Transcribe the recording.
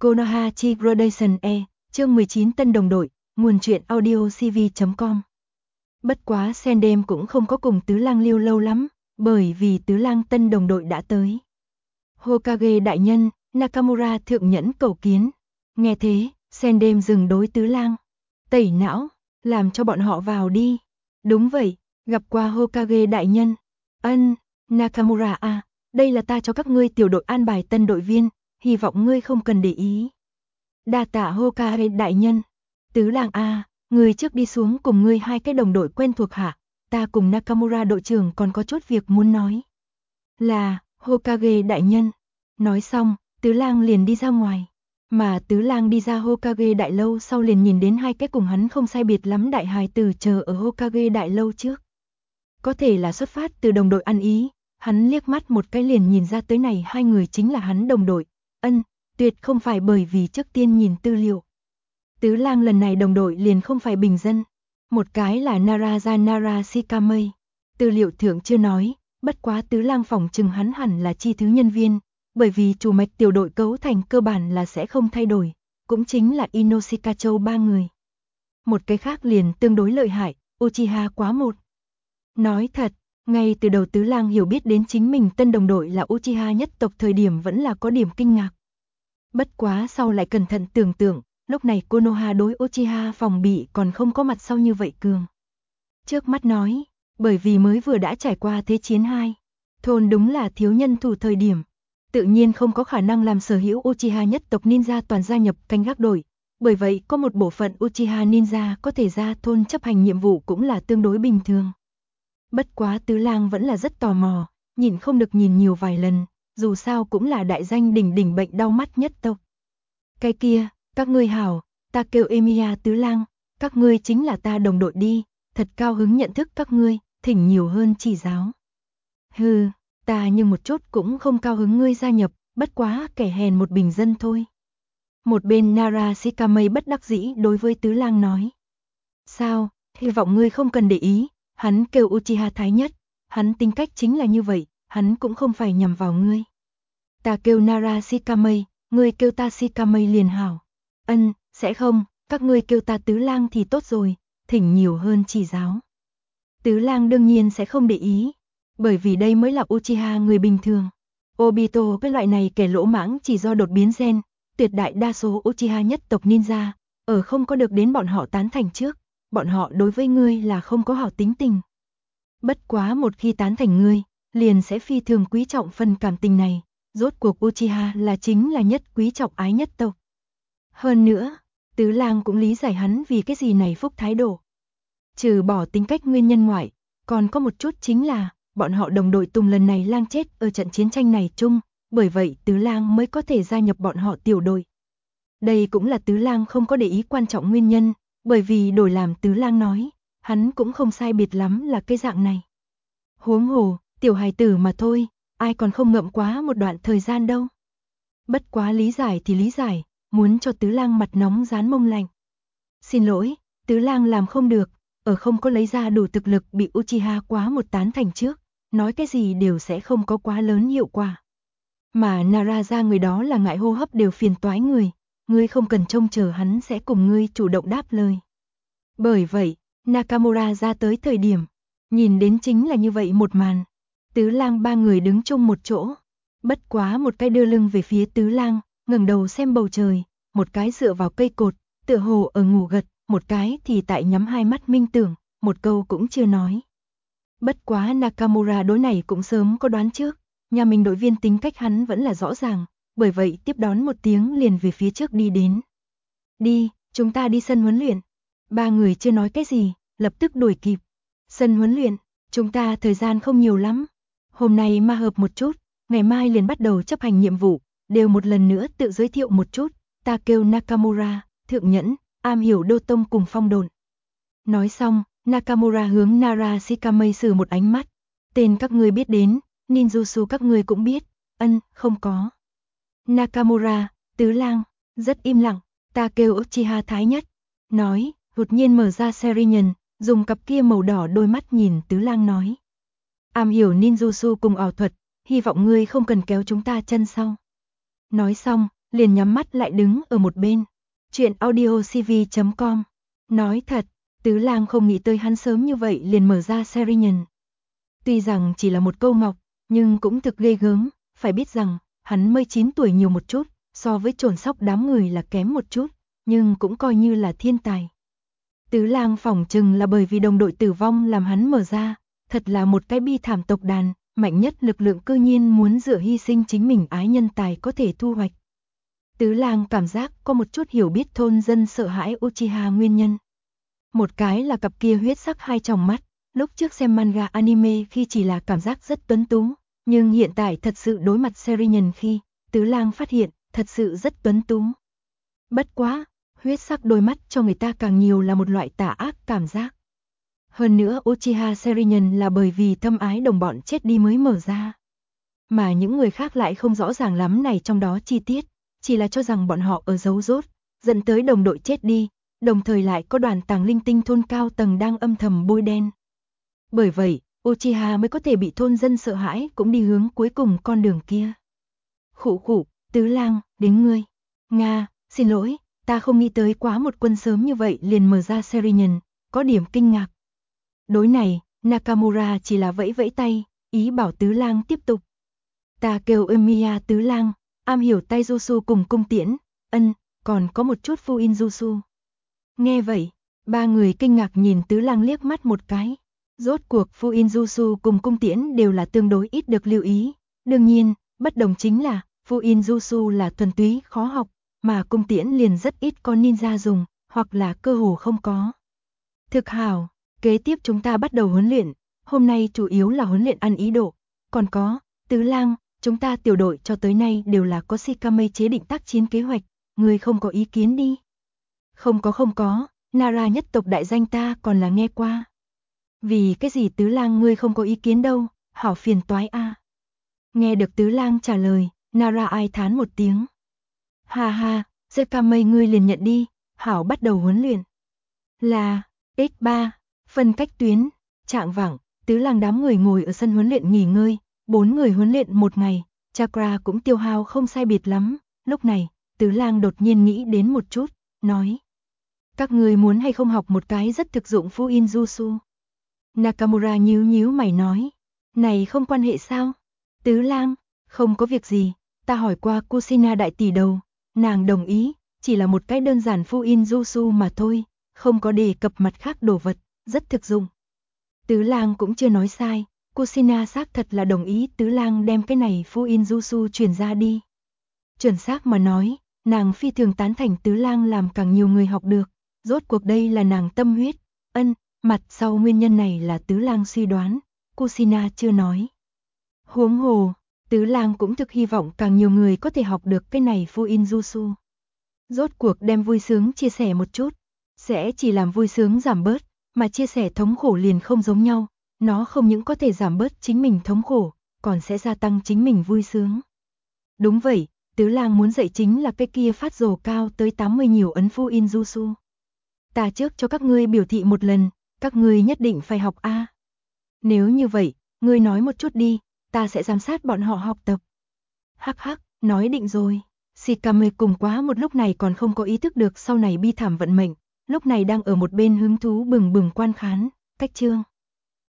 Konoha Gradation E, chương 19 tân đồng đội, nguồn truyện audio cv.com. Bất quá Sendem cũng không có cùng Tứ Lang lưu lâu lắm, bởi vì Tứ Lang tân đồng đội đã tới. Hokage đại nhân, Nakamura thượng nhẫn cầu kiến. Nghe thế, Sendem dừng đối Tứ Lang. Tẩy não, làm cho bọn họ vào đi. Đúng vậy, gặp qua Hokage đại nhân. Ân, Nakamura à, đây là ta cho các ngươi tiểu đội an bài tân đội viên, hy vọng ngươi không cần để ý. Đa tạ Hokage đại nhân. Tứ Lang à, người trước đi xuống cùng ngươi hai cái đồng đội quen thuộc hả? Ta cùng Nakamura đội trưởng còn có chút việc muốn nói. Là, Hokage đại nhân. Nói xong, Tứ Lang liền đi ra ngoài. Mà Tứ Lang đi ra Hokage đại lâu sau liền nhìn đến hai cái cùng hắn không sai biệt lắm đại hài tử chờ ở Hokage đại lâu trước. Có thể là xuất phát từ đồng đội ăn ý, hắn liếc mắt một cái liền nhìn ra tới này hai người chính là hắn đồng đội. Ân, tuyệt không phải bởi vì trước tiên nhìn tư liệu. Tứ Lang lần này đồng đội liền không phải bình dân. Một cái là Nara Shikamei. Tư liệu thượng chưa nói, bất quá Tứ Lang phỏng chừng hắn hẳn là chi thứ nhân viên, bởi vì chủ mạch tiểu đội cấu thành cơ bản là sẽ không thay đổi, cũng chính là Inoshika Châu ba người. Một cái khác liền tương đối lợi hại, Uchiha quá một. Nói thật, ngay từ đầu Tứ Lang hiểu biết đến chính mình tân đồng đội là Uchiha nhất tộc thời điểm vẫn là có điểm kinh ngạc. Bất quá sau lại cẩn thận tưởng tượng, lúc này Konoha đối Uchiha phòng bị còn không có mặt sau như vậy cường. Trước mắt nói, bởi vì mới vừa đã trải qua thế chiến 2, thôn đúng là thiếu nhân thủ thời điểm, tự nhiên không có khả năng làm sở hữu Uchiha nhất tộc ninja toàn gia nhập canh gác đội, bởi vậy có một bộ phận Uchiha ninja có thể ra thôn chấp hành nhiệm vụ cũng là tương đối bình thường. Bất quá Tứ Lang vẫn là rất tò mò, nhìn không được nhìn nhiều vài lần, dù sao cũng là đại danh đỉnh đỉnh bệnh đau mắt nhất tộc. Cái kia, các ngươi hảo, ta kêu Emiya Tứ Lang, các ngươi chính là ta đồng đội đi, thật cao hứng nhận thức các ngươi, thỉnh nhiều hơn chỉ giáo. Hừ, ta nhưng một chút cũng không cao hứng ngươi gia nhập, bất quá kẻ hèn một bình dân thôi. Một bên Nara Shikamei bất đắc dĩ đối với Tứ Lang nói. Sao, hy vọng ngươi không cần để ý, hắn kêu Uchiha Thái Nhất, hắn tính cách chính là như vậy, hắn cũng không phải nhằm vào ngươi. Ta kêu Nara Shikamei, ngươi kêu ta Shikamei liền hảo. Ân, sẽ không, các ngươi kêu ta Tứ Lang thì tốt rồi, thỉnh nhiều hơn chỉ giáo. Tứ Lang đương nhiên sẽ không để ý, bởi vì đây mới là Uchiha người bình thường. Obito cái loại này kẻ lỗ mãng chỉ do đột biến gen, tuyệt đại đa số Uchiha nhất tộc ninja, ở không có được đến bọn họ tán thành trước, bọn họ đối với ngươi là không có hảo tính tình. Bất quá một khi tán thành ngươi, liền sẽ phi thường quý trọng phần cảm tình này, rốt cuộc Uchiha là chính là nhất quý trọng ái nhất tộc. Hơn nữa, Tứ Lang cũng lý giải hắn vì cái gì này phúc thái độ. Trừ bỏ tính cách nguyên nhân ngoại, còn có một chút chính là, bọn họ đồng đội Tùng lần này Lang chết ở trận chiến tranh này chung, bởi vậy Tứ Lang mới có thể gia nhập bọn họ tiểu đội. Đây cũng là Tứ Lang không có để ý quan trọng nguyên nhân, bởi vì đổi làm Tứ Lang nói, hắn cũng không sai biệt lắm là cái dạng này. Huống hồ, tiểu hài tử mà thôi, ai còn không ngậm quá một đoạn thời gian đâu. Bất quá lý giải thì lý giải, muốn cho Tứ Lang mặt nóng rán mông lạnh. Xin lỗi, Tứ Lang làm không được, ở không có lấy ra đủ thực lực bị Uchiha quá một tán thành trước, nói cái gì đều sẽ không có quá lớn hiệu quả. Mà Nara ra người đó là ngại hô hấp đều phiền toái người, ngươi không cần trông chờ hắn sẽ cùng ngươi chủ động đáp lời. Bởi vậy, Nakamura ra tới thời điểm, nhìn đến chính là như vậy một màn. Tứ Lang ba người đứng chung một chỗ, bất quá một cái đưa lưng về phía Tứ Lang, ngẩng đầu xem bầu trời, một cái dựa vào cây cột, tựa hồ ở ngủ gật, một cái thì tại nhắm hai mắt minh tưởng, một câu cũng chưa nói. Bất quá Nakamura đối này cũng sớm có đoán trước, nhà mình đội viên tính cách hắn vẫn là rõ ràng, bởi vậy tiếp đón một tiếng liền về phía trước đi đến. Đi, chúng ta đi sân huấn luyện. Ba người chưa nói cái gì, lập tức đuổi kịp. Sân huấn luyện, chúng ta thời gian không nhiều lắm. Hôm nay ma hợp một chút, ngày mai liền bắt đầu chấp hành nhiệm vụ, đều một lần nữa tự giới thiệu một chút. Ta kêu Nakamura, thượng nhẫn, am hiểu đô tông cùng phong độn. Nói xong, Nakamura hướng Nara Shikamei sử một ánh mắt. Tên các ngươi biết đến, ninjutsu các ngươi cũng biết. Ân, không có. Nakamura, Tứ Lang, rất im lặng. Ta kêu Uchiha Thái Nhất. Nói, đột nhiên mở ra Serinyun, dùng cặp kia màu đỏ đôi mắt nhìn Tứ Lang nói. Am hiểu ninjutsu cùng ảo thuật, hy vọng ngươi không cần kéo chúng ta chân sau. Nói xong, liền nhắm mắt lại đứng ở một bên. Chuyện audiocv.com. Nói thật, Tứ Lang không nghĩ tới hắn sớm như vậy liền mở ra Serinyàn. Tuy rằng chỉ là một câu ngọc, nhưng cũng thực ghê gớm, phải biết rằng, hắn mới 9 tuổi nhiều một chút, so với trồn sóc đám người là kém một chút, nhưng cũng coi như là thiên tài. Tứ Lang phỏng chừng là bởi vì đồng đội tử vong làm hắn mở ra, thật là một cái bi thảm tộc đàn, mạnh nhất lực lượng cư nhiên muốn dựa hy sinh chính mình ái nhân tài có thể thu hoạch. Tứ Lang cảm giác có một chút hiểu biết thôn dân sợ hãi Uchiha nguyên nhân. Một cái là cặp kia huyết sắc hai tròng mắt, lúc trước xem manga anime khi chỉ là cảm giác rất tuấn tú, nhưng hiện tại thật sự đối mặt Serinyàn khi, Tứ Lang phát hiện, thật sự rất tuấn tú. Bất quá, huyết sắc đôi mắt cho người ta càng nhiều là một loại tà ác cảm giác. Hơn nữa Uchiha Serinyàn là bởi vì thâm ái đồng bọn chết đi mới mở ra. Mà những người khác lại không rõ ràng lắm này trong đó chi tiết, chỉ là cho rằng bọn họ ở giấu rốt, dẫn tới đồng đội chết đi, đồng thời lại có đoàn tàng linh tinh thôn cao tầng đang âm thầm bôi đen. Bởi vậy, Uchiha mới có thể bị thôn dân sợ hãi cũng đi hướng cuối cùng con đường kia. Khụ khụ, Tứ Lang, đến ngươi. Nga, xin lỗi, ta không nghĩ tới quá một quân sớm như vậy liền mở ra Serinyàn, có điểm kinh ngạc. Đối này, Nakamura chỉ là vẫy vẫy tay, ý bảo Tứ Lang tiếp tục. Ta kêu Emiya Tứ Lang, am hiểu taijutsu cùng cung tiễn, còn có một chút fuinjutsu. Nghe vậy, ba người kinh ngạc nhìn Tứ Lang liếc mắt một cái. Rốt cuộc fuinjutsu cùng cung tiễn đều là tương đối ít được lưu ý. Đương nhiên, bất đồng chính là, fuinjutsu là thuần túy khó học, mà cung tiễn liền rất ít con ninja dùng, hoặc là cơ hồ không có. Thực hảo, kế tiếp chúng ta bắt đầu huấn luyện, hôm nay chủ yếu là huấn luyện ăn ý độ. Còn có, Tứ Lang, chúng ta tiểu đội cho tới nay đều là có Shikame chế định tác chiến kế hoạch, ngươi không có ý kiến đi. Không có, Nara nhất tộc đại danh ta còn là nghe qua. Vì cái gì Tứ Lang ngươi không có ý kiến đâu, hảo phiền toái a. Nghe được Tứ Lang trả lời, Nara ai thán một tiếng. Ha ha, Shikame ngươi liền nhận đi, hảo bắt đầu huấn luyện. Là, X3, phân cách tuyến, trạng vạng, Tứ Lang đám người ngồi ở sân huấn luyện nghỉ ngơi, 4 người huấn luyện một ngày, chakra cũng tiêu hao không sai biệt lắm, lúc này, Tứ Lang đột nhiên nghĩ đến một chút, nói. Các người muốn hay không học một cái rất thực dụng fuinjutsu? Nakamura nhíu mày nói, này không quan hệ sao? Tứ Lang, không có việc gì, ta hỏi qua Kushina đại tỷ đầu, nàng đồng ý, chỉ là một cái đơn giản fuinjutsu mà thôi, không có đề cập mặt khác đồ vật, rất thực dụng. Tứ Lang cũng chưa nói sai, Kushina xác thật là đồng ý Tứ Lang đem cái này fuinjutsu truyền ra đi. Chuẩn xác mà nói, nàng phi thường tán thành Tứ Lang làm càng nhiều người học được, rốt cuộc đây là nàng tâm huyết. Mặt sau nguyên nhân này là Tứ Lang suy đoán, Kushina chưa nói. Huống hồ, Tứ Lang cũng thực hy vọng càng nhiều người có thể học được cái này fuinjutsu. Rốt cuộc đem vui sướng chia sẻ một chút, sẽ chỉ làm vui sướng giảm bớt, mà chia sẻ thống khổ liền không giống nhau, nó không những có thể giảm bớt chính mình thống khổ, còn sẽ gia tăng chính mình vui sướng. Đúng vậy, Tứ Lang muốn dạy chính là cái kia phát rồ cao tới 80 nhiều ấn fuinjutsu. Ta trước cho các ngươi biểu thị một lần, các ngươi nhất định phải học a. Nếu như vậy, ngươi nói một chút đi, ta sẽ giám sát bọn họ học tập. Hắc hắc, nói định rồi. Shikame cùng quá một lúc này còn không có ý thức được sau này bi thảm vận mệnh, lúc này đang ở một bên hứng thú bừng bừng quan khán, cách chương.